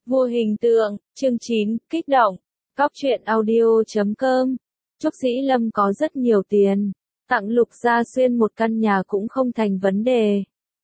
Vua hình tượng, chương 9, kích động. Cóc truyện audio.com. Trúc Dĩ Lâm có rất nhiều tiền, tặng Lục Gia Xuyên một căn nhà cũng không thành vấn đề.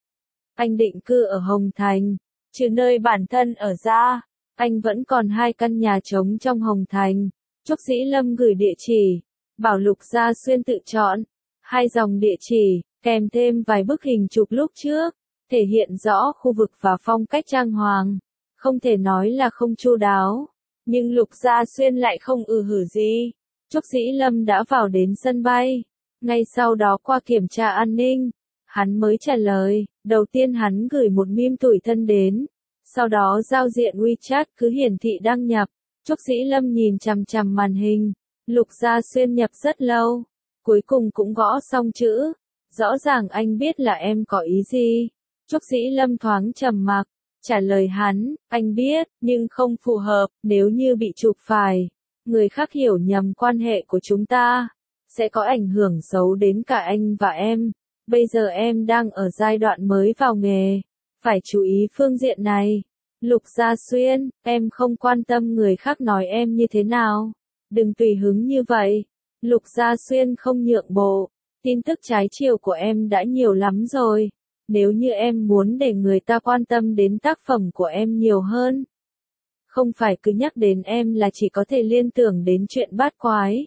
Anh định cư ở Hồng Thành, trừ nơi bản thân ở ra, anh vẫn còn 2 căn nhà trống trong Hồng Thành. Trúc Dĩ Lâm gửi địa chỉ, bảo Lục Gia Xuyên tự chọn. 2 dòng địa chỉ, kèm thêm vài bức hình chụp lúc trước, thể hiện rõ khu vực và phong cách trang hoàng. Không thể nói là không chu đáo, nhưng Lục Gia Xuyên lại không hử gì. Trúc Dĩ Lâm đã vào đến sân bay, ngay sau đó qua kiểm tra an ninh, hắn mới trả lời. Đầu tiên hắn gửi một meme tủi thân đến, sau đó giao diện WeChat cứ hiển thị đăng nhập. Trúc Dĩ Lâm nhìn chằm chằm màn hình, Lục Gia Xuyên nhập rất lâu, cuối cùng cũng gõ xong chữ. Rõ ràng anh biết là em có ý gì. Trúc Dĩ Lâm thoáng trầm mặc, trả lời hắn, anh biết, nhưng không phù hợp. Nếu như bị chụp phải, người khác hiểu nhầm quan hệ của chúng ta, sẽ có ảnh hưởng xấu đến cả anh và em. Bây giờ em đang ở giai đoạn mới vào nghề, phải chú ý phương diện này. Lục Gia Xuyên, em không quan tâm người khác nói em như thế nào, đừng tùy hứng như vậy. Lục Gia Xuyên không nhượng bộ, tin tức trái chiều của em đã nhiều lắm rồi. Nếu như em muốn để người ta quan tâm đến tác phẩm của em nhiều hơn, không phải cứ nhắc đến em là chỉ có thể liên tưởng đến chuyện bát quái,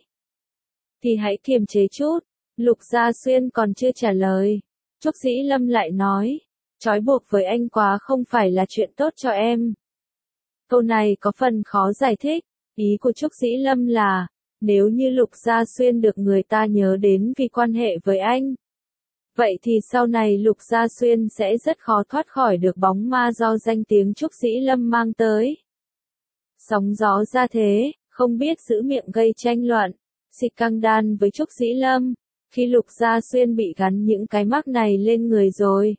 thì hãy kiềm chế chút. Lục Gia Xuyên còn chưa trả lời, Trúc Dĩ Lâm lại nói, trói buộc với anh quá không phải là chuyện tốt cho em. Câu này có phần khó giải thích, ý của Trúc Dĩ Lâm là, nếu như Lục Gia Xuyên được người ta nhớ đến vì quan hệ với anh, vậy thì sau này Lục Gia Xuyên sẽ rất khó thoát khỏi được bóng ma do danh tiếng Trúc Dĩ Lâm mang tới. Sóng gió ra thế, không biết giữ miệng gây tranh luận, xịt căng đan với Trúc Dĩ Lâm, khi Lục Gia Xuyên bị gắn những cái mác này lên người rồi.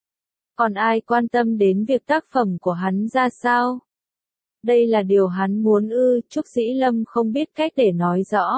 Còn ai quan tâm đến việc tác phẩm của hắn ra sao? Đây là điều hắn muốn Trúc Dĩ Lâm không biết cách để nói rõ.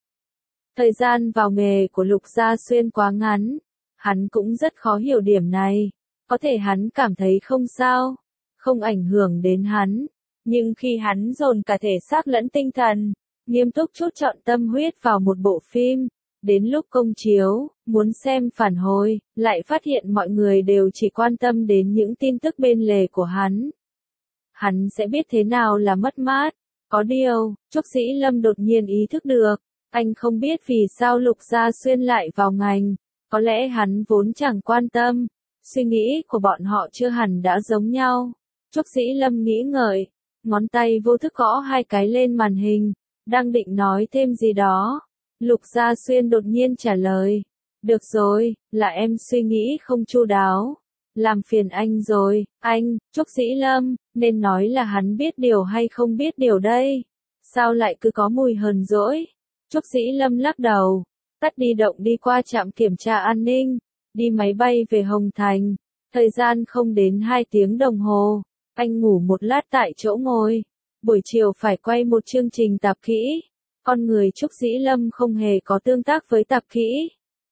Thời gian vào nghề của Lục Gia Xuyên quá ngắn, hắn cũng rất khó hiểu điểm này. Có thể hắn cảm thấy không sao, không ảnh hưởng đến hắn. Nhưng khi hắn dồn cả thể xác lẫn tinh thần, nghiêm túc chút chọn tâm huyết vào một bộ phim, đến lúc công chiếu, muốn xem phản hồi, lại phát hiện mọi người đều chỉ quan tâm đến những tin tức bên lề của hắn. Hắn sẽ biết thế nào là mất mát. Có điều, Trúc Dĩ Lâm đột nhiên ý thức được, anh không biết vì sao Lục Gia Xuyên lại vào ngành, có lẽ hắn vốn chẳng quan tâm, suy nghĩ của bọn họ chưa hẳn đã giống nhau. Trúc Dĩ Lâm nghĩ ngợi, ngón tay vô thức gõ 2 cái lên màn hình, đang định nói thêm gì đó. Lục Gia Xuyên đột nhiên trả lời, được rồi, là em suy nghĩ không chu đáo, làm phiền anh rồi. Anh, Trúc Dĩ Lâm, nên nói là hắn biết điều hay không biết điều đây? Sao lại cứ có mùi hờn dỗi? Trúc Dĩ Lâm lắc đầu, tắt di động đi qua trạm kiểm tra an ninh, đi máy bay về Hồng Thành. Thời gian không đến 2 tiếng đồng hồ, anh ngủ một lát tại chỗ ngồi. Buổi chiều phải quay một chương trình tạp kỹ. Con người Trúc Dĩ Lâm không hề có tương tác với tạp kỹ.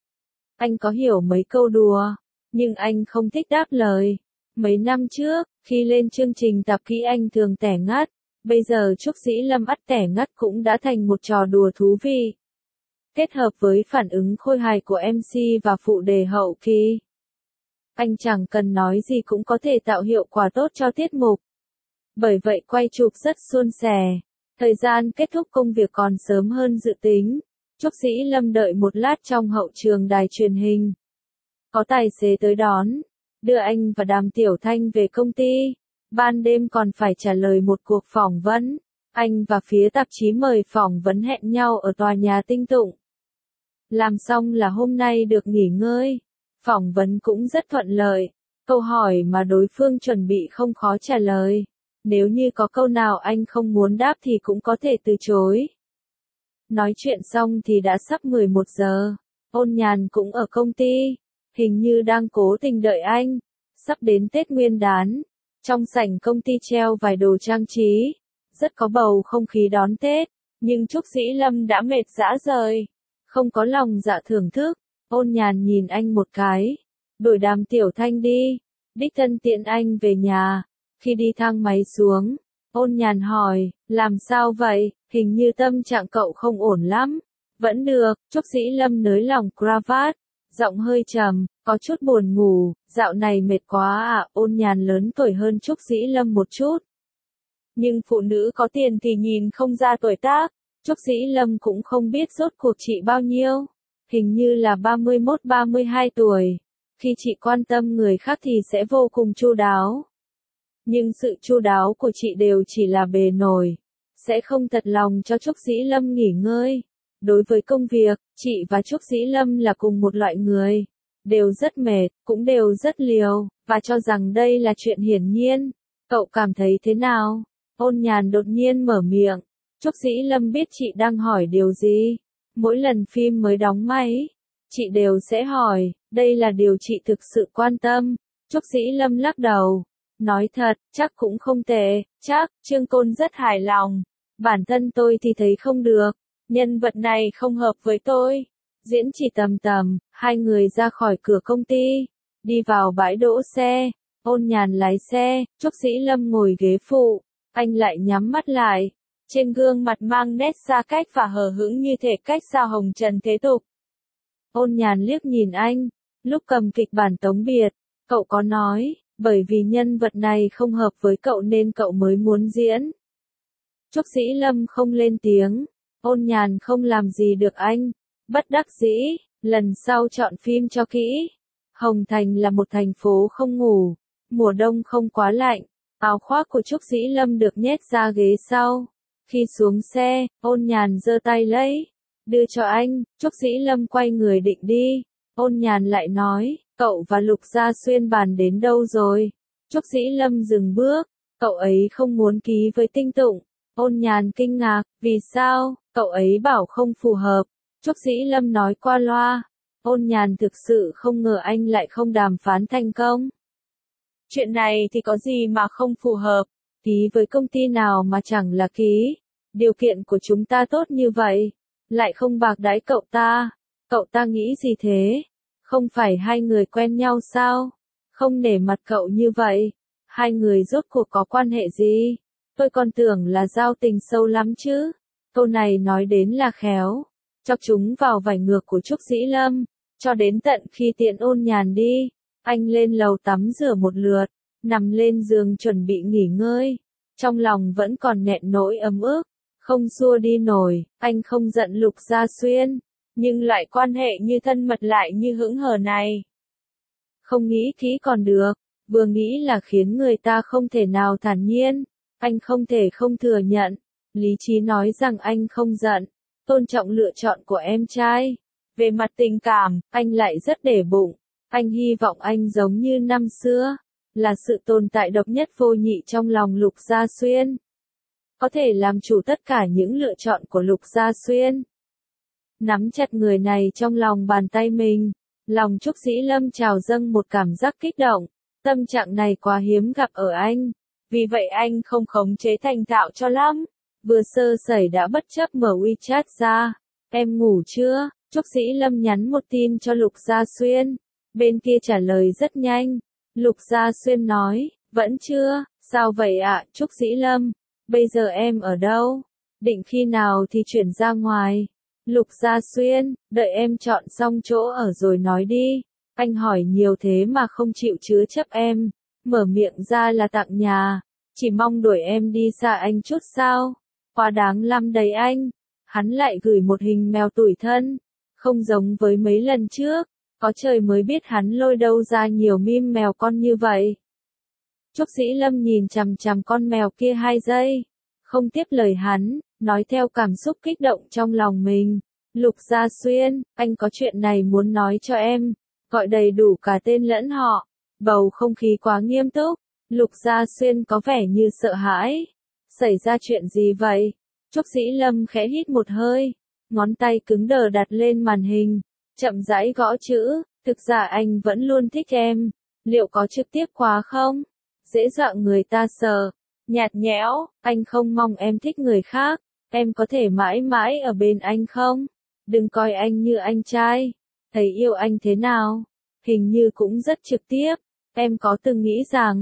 Anh có hiểu mấy câu đùa, nhưng anh không thích đáp lời. Mấy năm trước, khi lên chương trình tạp kỹ anh thường tẻ ngắt, bây giờ Trúc Dĩ Lâm ắt tẻ ngắt cũng đã thành một trò đùa thú vị. Kết hợp với phản ứng khôi hài của MC và phụ đề hậu kỳ, anh chẳng cần nói gì cũng có thể tạo hiệu quả tốt cho tiết mục. Bởi vậy quay chụp rất suôn sẻ. Thời gian kết thúc công việc còn sớm hơn dự tính. Trúc Dĩ Lâm đợi một lát trong hậu trường đài truyền hình. Có tài xế tới đón, đưa anh và Đàm Tiểu Thanh về công ty. Ban đêm còn phải trả lời một cuộc phỏng vấn. Anh và phía tạp chí mời phỏng vấn hẹn nhau ở tòa nhà Tinh Tụng. Làm xong là hôm nay được nghỉ ngơi. Phỏng vấn cũng rất thuận lợi. Câu hỏi mà đối phương chuẩn bị không khó trả lời. Nếu như có câu nào anh không muốn đáp thì cũng có thể từ chối. Nói chuyện xong thì đã sắp 11 giờ. Ôn Nhàn cũng ở công ty, hình như đang cố tình đợi anh. Sắp đến Tết Nguyên đán, trong sảnh công ty treo vài đồ trang trí, rất có bầu không khí đón Tết. Nhưng Trúc Dĩ Lâm đã mệt rã rời, không có lòng dạ thưởng thức. Ôn Nhàn nhìn anh một cái, đổi Đàm Tiểu Thanh đi, đích thân tiện anh về nhà. Khi đi thang máy xuống, Ôn Nhàn hỏi, làm sao vậy, hình như tâm trạng cậu không ổn lắm. Vẫn được, Trúc Dĩ Lâm nới lỏng cravat, giọng hơi trầm, có chút buồn ngủ, dạo này mệt quá à, Ôn Nhàn lớn tuổi hơn Trúc Dĩ Lâm một chút. Nhưng phụ nữ có tiền thì nhìn không ra tuổi tác, Trúc Dĩ Lâm cũng không biết rốt cuộc chị bao nhiêu, hình như là 31-32 tuổi. Khi chị quan tâm người khác thì sẽ vô cùng chu đáo. Nhưng sự chu đáo của chị đều chỉ là bề nổi, sẽ không thật lòng cho Trúc Dĩ Lâm nghỉ ngơi. Đối với công việc, chị và Trúc Dĩ Lâm là cùng một loại người, đều rất mệt, cũng đều rất liều, và cho rằng đây là chuyện hiển nhiên. Cậu cảm thấy thế nào? Ôn Nhàn đột nhiên mở miệng. Trúc Dĩ Lâm biết chị đang hỏi điều gì. Mỗi lần phim mới đóng máy, chị đều sẽ hỏi, đây là điều chị thực sự quan tâm. Trúc Dĩ Lâm lắc đầu. Nói thật, chắc cũng không tệ, chắc, Trương Côn rất hài lòng. Bản thân tôi thì thấy không được, nhân vật này không hợp với tôi. Diễn chỉ tầm tầm, hai người ra khỏi cửa công ty, đi vào bãi đỗ xe, Ôn Nhàn lái xe, Trúc Dĩ Lâm ngồi ghế phụ, anh lại nhắm mắt lại. Trên gương mặt mang nét xa cách và hờ hững như thể cách sao hồng trần thế tục. Ôn Nhàn liếc nhìn anh, lúc cầm kịch bản tống biệt, cậu có nói, bởi vì nhân vật này không hợp với cậu nên cậu mới muốn diễn. Trúc Dĩ Lâm không lên tiếng, Ôn Nhàn không làm gì được anh, bất đắc dĩ, lần sau chọn phim cho kỹ. Hồng Thành là một thành phố không ngủ, mùa đông không quá lạnh, áo khoác của Trúc Dĩ Lâm được nhét ra ghế sau. Khi xuống xe, Ôn Nhàn giơ tay lấy, đưa cho anh, Trúc Dĩ Lâm quay người định đi. Ôn Nhàn lại nói, cậu và Lục Gia Xuyên bàn đến đâu rồi? Trúc Dĩ Lâm dừng bước, cậu ấy không muốn ký với Tinh Tụng. Ôn Nhàn kinh ngạc, vì sao? Cậu ấy bảo không phù hợp. Trúc Dĩ Lâm nói qua loa. Ôn Nhàn thực sự không ngờ anh lại không đàm phán thành công. Chuyện này thì có gì mà không phù hợp, ký với công ty nào mà chẳng là ký. Điều kiện của chúng ta tốt như vậy, lại không bạc đãi cậu ta. Cậu ta nghĩ gì thế? Không phải hai người quen nhau sao? Không nể mặt cậu như vậy. Hai người rốt cuộc có quan hệ gì? Tôi còn tưởng là giao tình sâu lắm chứ. Câu này nói đến là khéo, chọc chúng vào vải ngược của Trúc Dĩ Lâm. Cho đến tận khi tiện Ôn Nhàn đi, anh lên lầu tắm rửa một lượt, nằm lên giường chuẩn bị nghỉ ngơi. Trong lòng vẫn còn nghẹn nỗi ấm ức, không xua đi nổi. Anh không giận Lục Gia Xuyên, nhưng lại quan hệ như thân mật lại như hững hờ này. Không nghĩ kỹ còn được, vừa nghĩ là khiến người ta không thể nào thản nhiên. Anh không thể không thừa nhận. Lý trí nói rằng anh không giận, tôn trọng lựa chọn của em trai. Về mặt tình cảm, anh lại rất để bụng. Anh hy vọng anh giống như năm xưa, là sự tồn tại độc nhất vô nhị trong lòng Lục Gia Xuyên. Có thể làm chủ tất cả những lựa chọn của Lục Gia Xuyên. Nắm chặt người này trong lòng bàn tay mình, lòng Trúc Dĩ Lâm trào dâng một cảm giác kích động. Tâm trạng này quá hiếm gặp ở anh, vì vậy anh không khống chế thành thạo cho lắm. Vừa sơ sẩy đã bất chấp mở WeChat ra. Em ngủ chưa? Trúc Dĩ Lâm nhắn một tin cho Lục Gia Xuyên. Bên kia trả lời rất nhanh. Lục Gia Xuyên nói, vẫn chưa, sao vậy ạ, Trúc Dĩ Lâm? Bây giờ em ở đâu? Định khi nào thì chuyển ra ngoài? Lục Gia Xuyên, đợi em chọn xong chỗ ở rồi nói đi. Anh hỏi nhiều thế mà không chịu chứa chấp em. Mở miệng ra là tặng nhà. Chỉ mong đuổi em đi xa anh chút sao? Quá đáng lắm đấy anh. Hắn lại gửi một hình mèo tủi thân. Không giống với mấy lần trước. Có trời mới biết hắn lôi đâu ra nhiều meme mèo con như vậy. Trúc Dĩ Lâm nhìn chằm chằm con mèo kia 2 giây. Không tiếp lời hắn, nói theo cảm xúc kích động trong lòng mình. Lục Gia Xuyên, anh có chuyện này muốn nói cho em. Gọi đầy đủ cả tên lẫn họ. Bầu không khí quá nghiêm túc. Lục Gia Xuyên có vẻ như sợ hãi. Xảy ra chuyện gì vậy? Trúc Dĩ Lâm khẽ hít một hơi. Ngón tay cứng đờ đặt lên màn hình. Chậm rãi gõ chữ. Thực ra anh vẫn luôn thích em. Liệu có trực tiếp quá không? Dễ dọa người ta sợ. Nhạt nhẽo, anh không mong em thích người khác. Em có thể mãi mãi ở bên anh không? Đừng coi anh như anh trai. Thấy yêu anh thế nào? Hình như cũng rất trực tiếp. Em có từng nghĩ rằng,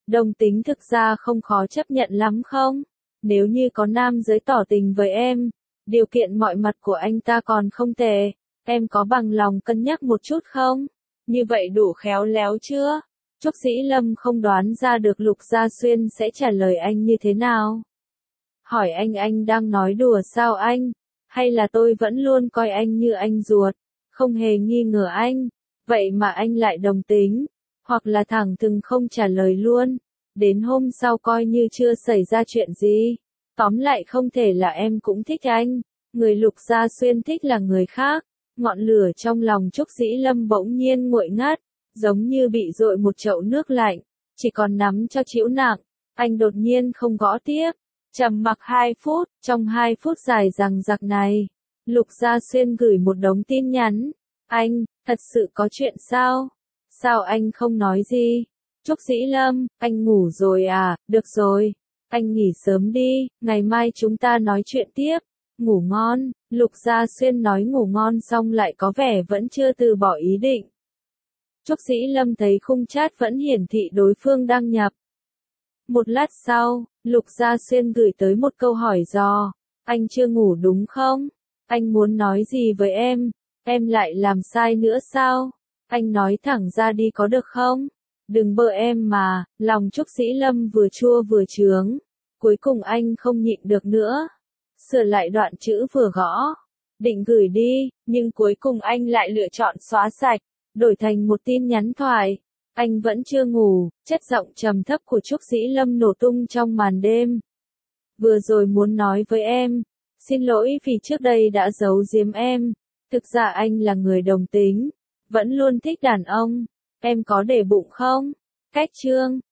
Đồng tính thực ra không khó chấp nhận lắm không? Nếu như có nam giới tỏ tình với em, điều kiện mọi mặt của anh ta còn không tệ, em có bằng lòng cân nhắc một chút không? Như vậy đủ khéo léo chưa? Trúc Dĩ Lâm không đoán ra được Lục Gia Xuyên sẽ trả lời anh như thế nào. Hỏi anh đang nói đùa sao anh? Hay là tôi vẫn luôn coi anh như anh ruột, không hề nghi ngờ anh, vậy mà anh lại đồng tính, hoặc là thẳng thừng không trả lời luôn, đến hôm sau coi như chưa xảy ra chuyện gì. Tóm lại không thể là em cũng thích anh, người Lục Gia Xuyên thích là người khác. Ngọn lửa trong lòng Trúc Dĩ Lâm bỗng nhiên nguội ngắt, giống như bị dội một chậu nước lạnh, chỉ còn nắm cho chịu nặng. Anh đột nhiên không gõ tiếp, trầm mặc 2 phút, trong 2 phút dài dằng dặc này, Lục Gia Xuyên gửi một đống tin nhắn. Anh, thật sự có chuyện sao? Sao anh không nói gì? Trúc Dĩ Lâm, anh ngủ rồi à? Được rồi, anh nghỉ sớm đi, ngày mai chúng ta nói chuyện tiếp. Ngủ ngon, Lục Gia Xuyên nói ngủ ngon xong lại có vẻ vẫn chưa từ bỏ ý định. Trúc Dĩ Lâm thấy khung chat vẫn hiển thị đối phương đăng nhập. Một lát sau, Lục Gia Xuyên gửi tới một câu hỏi dò. Anh chưa ngủ đúng không? Anh muốn nói gì với em lại làm sai nữa sao? Anh nói thẳng ra đi có được không? Đừng bợ em mà, lòng Trúc Dĩ Lâm vừa chua vừa chướng. Cuối cùng anh không nhịn được nữa. Sửa lại đoạn chữ vừa gõ. Định gửi đi, nhưng cuối cùng anh lại lựa chọn xóa sạch, đổi thành một tin nhắn thoại. Anh vẫn chưa ngủ, chất giọng trầm thấp của Trúc Dĩ Lâm nổ tung trong màn đêm. Vừa rồi muốn nói với em, xin lỗi vì trước đây đã giấu giếm em. Thực ra anh là người đồng tính, vẫn luôn thích đàn ông. Em có để bụng không? Cách chương